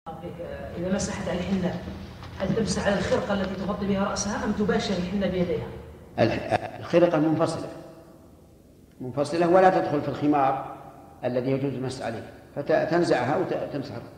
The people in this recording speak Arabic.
إذا مسحت على الحنة هل تمسح على الخرقة التي تغطي بها رأسها أم تباشر الحنة بيديها؟ الخرقة منفصلة ولا تدخل في الخمار الذي يجوز المسح عليه، فتنزعها وتمسح